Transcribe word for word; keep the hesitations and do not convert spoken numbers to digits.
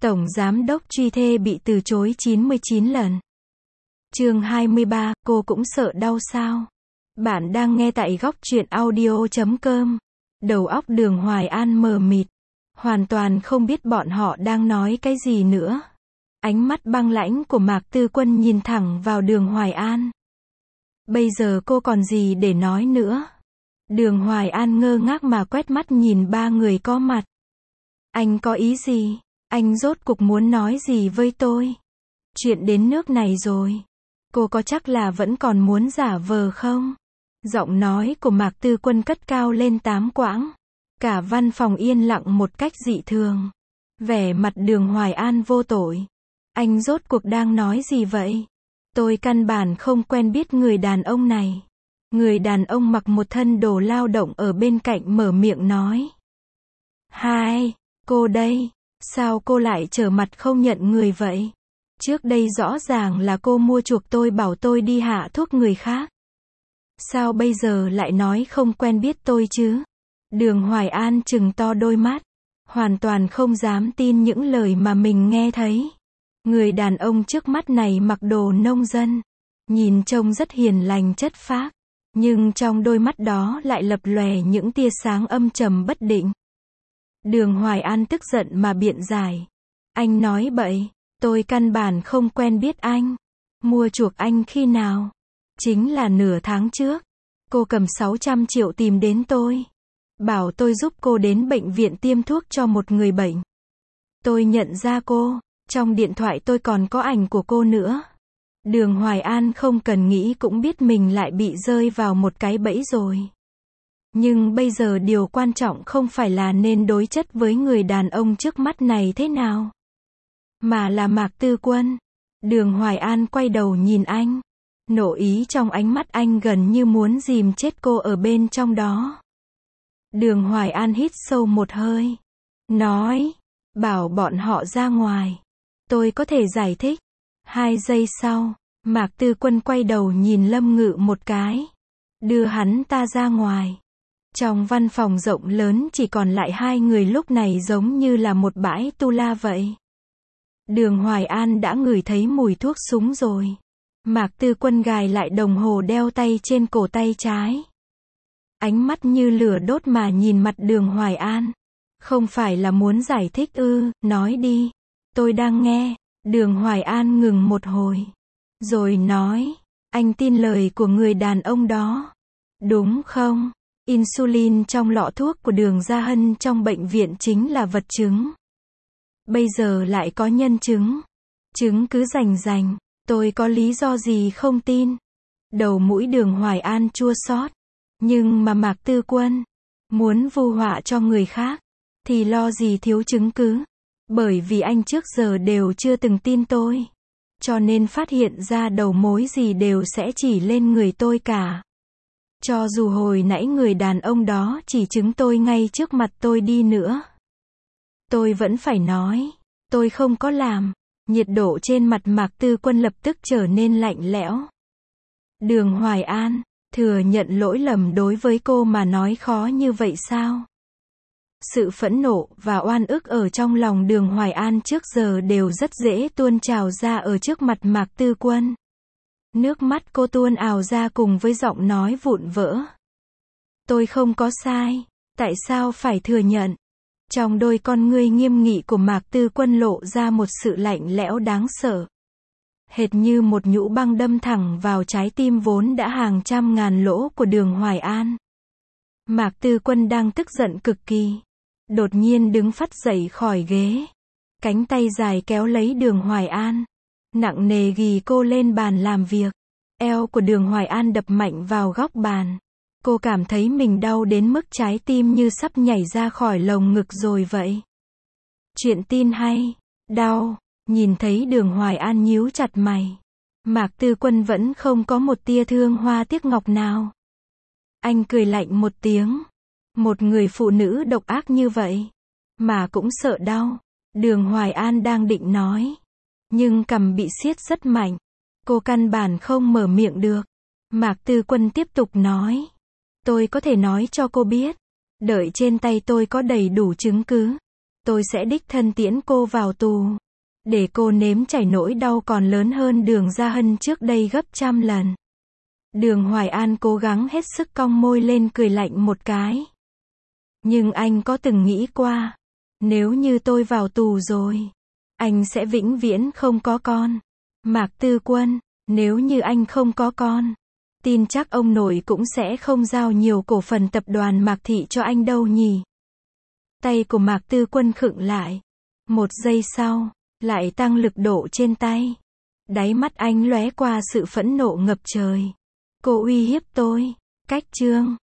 Tổng Giám đốc truy thê bị từ chối chín mươi chín lần. Chương hai mươi ba, cô cũng sợ đau sao? Bạn đang nghe tại góc truyện audio chấm com. Đầu óc Đường Hoài An mờ mịt. Hoàn toàn không biết bọn họ đang nói cái gì nữa. Ánh mắt băng lãnh của Mạc Tư Quân nhìn thẳng vào Đường Hoài An. Bây giờ cô còn gì để nói nữa? Đường Hoài An ngơ ngác mà quét mắt nhìn ba người có mặt. Anh có ý gì? Anh rốt cuộc muốn nói gì với tôi? Chuyện đến nước này rồi. Cô có chắc là vẫn còn muốn giả vờ không? Giọng nói của Mạc Tư Quân cất cao lên tám quãng. Cả văn phòng yên lặng một cách dị thường. Vẻ mặt Đường Hoài An vô tội. Anh rốt cuộc đang nói gì vậy? Tôi căn bản không quen biết người đàn ông này. Người đàn ông mặc một thân đồ lao động ở bên cạnh mở miệng nói. Hai, cô đây, sao cô lại trở mặt không nhận người vậy? Trước đây rõ ràng là cô mua chuộc tôi bảo tôi đi hạ thuốc người khác. Sao bây giờ lại nói không quen biết tôi chứ? Đường Hoài An trừng to đôi mắt. Hoàn toàn không dám tin những lời mà mình nghe thấy. Người đàn ông trước mắt này mặc đồ nông dân. Nhìn trông rất hiền lành chất phác. Nhưng trong đôi mắt đó lại lập lòe những tia sáng âm trầm bất định. Đường Hoài An tức giận mà biện giải. Anh nói bậy, tôi căn bản không quen biết anh. Mua chuộc anh khi nào? Chính là nửa tháng trước. Cô cầm sáu trăm triệu tìm đến tôi. Bảo tôi giúp cô đến bệnh viện tiêm thuốc cho một người bệnh. Tôi nhận ra cô, trong điện thoại tôi còn có ảnh của cô nữa. Đường Hoài An không cần nghĩ cũng biết mình lại bị rơi vào một cái bẫy rồi. Nhưng bây giờ điều quan trọng không phải là nên đối chất với người đàn ông trước mắt này thế nào, mà là Mạc Tư Quân. Đường Hoài An quay đầu nhìn anh. Nộ ý trong ánh mắt anh gần như muốn dìm chết cô ở bên trong đó. Đường Hoài An hít sâu một hơi. Nói, bảo bọn họ ra ngoài. Tôi có thể giải thích. Hai giây sau, Mạc Tư Quân quay đầu nhìn Lâm Ngự một cái. Đưa hắn ta ra ngoài. Trong văn phòng rộng lớn chỉ còn lại hai người lúc này giống như là một bãi tu la vậy. Đường Hoài An đã ngửi thấy mùi thuốc súng rồi. Mạc Tư Quân gài lại đồng hồ đeo tay trên cổ tay trái. Ánh mắt như lửa đốt mà nhìn mặt Đường Hoài An. Không phải là muốn giải thích ư, nói đi. Tôi đang nghe. Đường Hoài An ngừng một hồi. Rồi nói, anh tin lời của người đàn ông đó. Đúng không? Insulin trong lọ thuốc của Đường Gia Hân trong bệnh viện chính là vật chứng. Bây giờ lại có nhân chứng. Chứng cứ rành rành. Tôi có lý do gì không tin? Đầu mũi Đường Hoài An chua xót. Nhưng mà Mạc Tư Quân muốn vu họa cho người khác thì lo gì thiếu chứng cứ. Bởi vì anh trước giờ đều chưa từng tin tôi. Cho nên phát hiện ra đầu mối gì đều sẽ chỉ lên người tôi cả. Cho dù hồi nãy người đàn ông đó chỉ chứng tôi ngay trước mặt tôi đi nữa. Tôi vẫn phải nói, tôi không có làm. Nhiệt độ trên mặt Mạc Tư Quân lập tức trở nên lạnh lẽo. Đường Hoài An, thừa nhận lỗi lầm đối với cô mà nói khó như vậy sao? Sự phẫn nộ và oan ức ở trong lòng Đường Hoài An trước giờ đều rất dễ tuôn trào ra ở trước mặt Mạc Tư Quân. Nước mắt cô tuôn ào ra cùng với giọng nói vụn vỡ. Tôi không có sai, tại sao phải thừa nhận? Trong đôi con ngươi nghiêm nghị của Mạc Tư Quân lộ ra một sự lạnh lẽo đáng sợ. Hệt như một nhũ băng đâm thẳng vào trái tim vốn đã hàng trăm ngàn lỗ của Đường Hoài An. Mạc Tư Quân đang tức giận cực kỳ. Đột nhiên đứng phắt dậy khỏi ghế. Cánh tay dài kéo lấy Đường Hoài An. Nặng nề ghì cô lên bàn làm việc. Eo của Đường Hoài An đập mạnh vào góc bàn. Cô cảm thấy mình đau đến mức trái tim như sắp nhảy ra khỏi lồng ngực rồi vậy. Chuyện tin hay. Đau. Nhìn thấy Đường Hoài An nhíu chặt mày. Mạc Tư Quân vẫn không có một tia thương hoa tiếc ngọc nào. Anh cười lạnh một tiếng. Một người phụ nữ độc ác như vậy mà cũng sợ đau. Đường Hoài An đang định nói. Nhưng cằm bị siết rất mạnh. Cô căn bản không mở miệng được. Mạc Tư Quân tiếp tục nói. Tôi có thể nói cho cô biết. Đợi trên tay tôi có đầy đủ chứng cứ. Tôi sẽ đích thân tiễn cô vào tù. Để cô nếm trải nỗi đau còn lớn hơn Đường Gia Hân trước đây gấp trăm lần. Đường Hoài An cố gắng hết sức cong môi lên cười lạnh một cái. Nhưng anh có từng nghĩ qua, nếu như tôi vào tù rồi, anh sẽ vĩnh viễn không có con. Mạc Tư Quân, nếu như anh không có con, tin chắc ông nội cũng sẽ không giao nhiều cổ phần tập đoàn Mạc Thị cho anh đâu nhỉ. Tay của Mạc Tư Quân khựng lại. Một giây sau, lại tăng lực độ trên tay. Đáy mắt anh lóe qua sự phẫn nộ ngập trời. Cô uy hiếp tôi. Cách chương